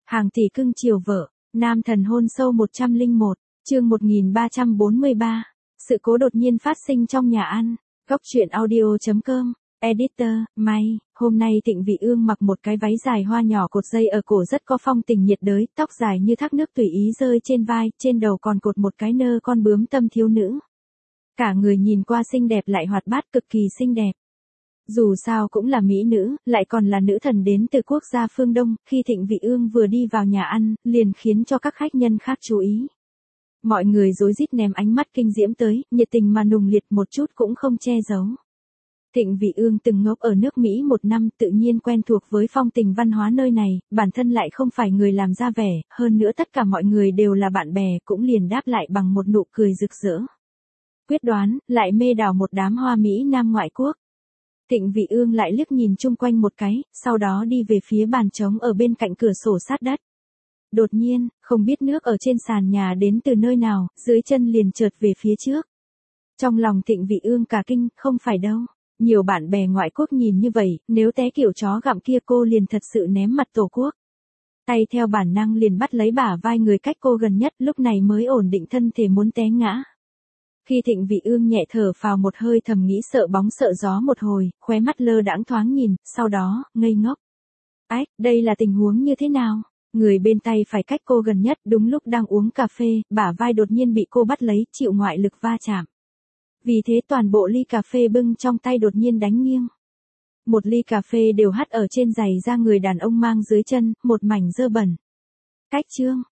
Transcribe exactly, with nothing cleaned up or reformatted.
Hàng tỷ cưng chiều vợ, nam thần hôn sâu một trăm lẻ một, chương một nghìn ba trăm bốn mươi ba. Sự cố đột nhiên phát sinh trong nhà ăn. Góc truyện audio chấm com. Editor, May, hôm nay Thịnh Vị Ương mặc một cái váy dài hoa nhỏ cột dây ở cổ rất có phong tình nhiệt đới, tóc dài như thác nước tùy ý rơi trên vai, trên đầu còn cột một cái nơ con bướm tâm thiếu nữ. Cả người nhìn qua xinh đẹp lại hoạt bát, cực kỳ xinh đẹp. Dù sao cũng là mỹ nữ, lại còn là nữ thần đến từ quốc gia phương Đông, khi Thịnh Vị Ương vừa đi vào nhà ăn, liền khiến cho các khách nhân khác chú ý. Mọi người rối rít ném ánh mắt kinh diễm tới, nhiệt tình mà nùng liệt một chút cũng không che giấu. Thịnh Vị Ương từng ngốc ở nước Mỹ một năm, tự nhiên quen thuộc với phong tình văn hóa nơi này, bản thân lại không phải người làm ra vẻ, hơn nữa tất cả mọi người đều là bạn bè, cũng liền đáp lại bằng một nụ cười rực rỡ. Quyết đoán, lại mê đảo một đám hoa Mỹ Nam ngoại quốc. Thịnh Vị Ương lại liếc nhìn chung quanh một cái, sau đó đi về phía bàn trống ở bên cạnh cửa sổ sát đất. Đột nhiên, không biết nước ở trên sàn nhà đến từ nơi nào, dưới chân liền chợt về phía trước. Trong lòng Thịnh Vị Ương cả kinh, không phải đâu. Nhiều bạn bè ngoại quốc nhìn như vậy, nếu té kiểu chó gặm kia cô liền thật sự ném mặt tổ quốc. Tay theo bản năng liền bắt lấy bả vai người cách cô gần nhất, lúc này mới ổn định thân thể muốn té ngã. Khi Thịnh Vị Ương nhẹ thở phào một hơi thầm nghĩ sợ bóng sợ gió một hồi, khóe mắt lơ đãng thoáng nhìn, sau đó, ngây ngốc. Ách, đây là tình huống như thế nào? Người bên tay phải cách cô gần nhất đúng lúc đang uống cà phê, bả vai đột nhiên bị cô bắt lấy, chịu ngoại lực va chạm. Vì thế toàn bộ ly cà phê bưng trong tay đột nhiên đánh nghiêng. Một ly cà phê đều hắt ở trên giày da người đàn ông mang dưới chân, một mảnh dơ bẩn. Cách chương,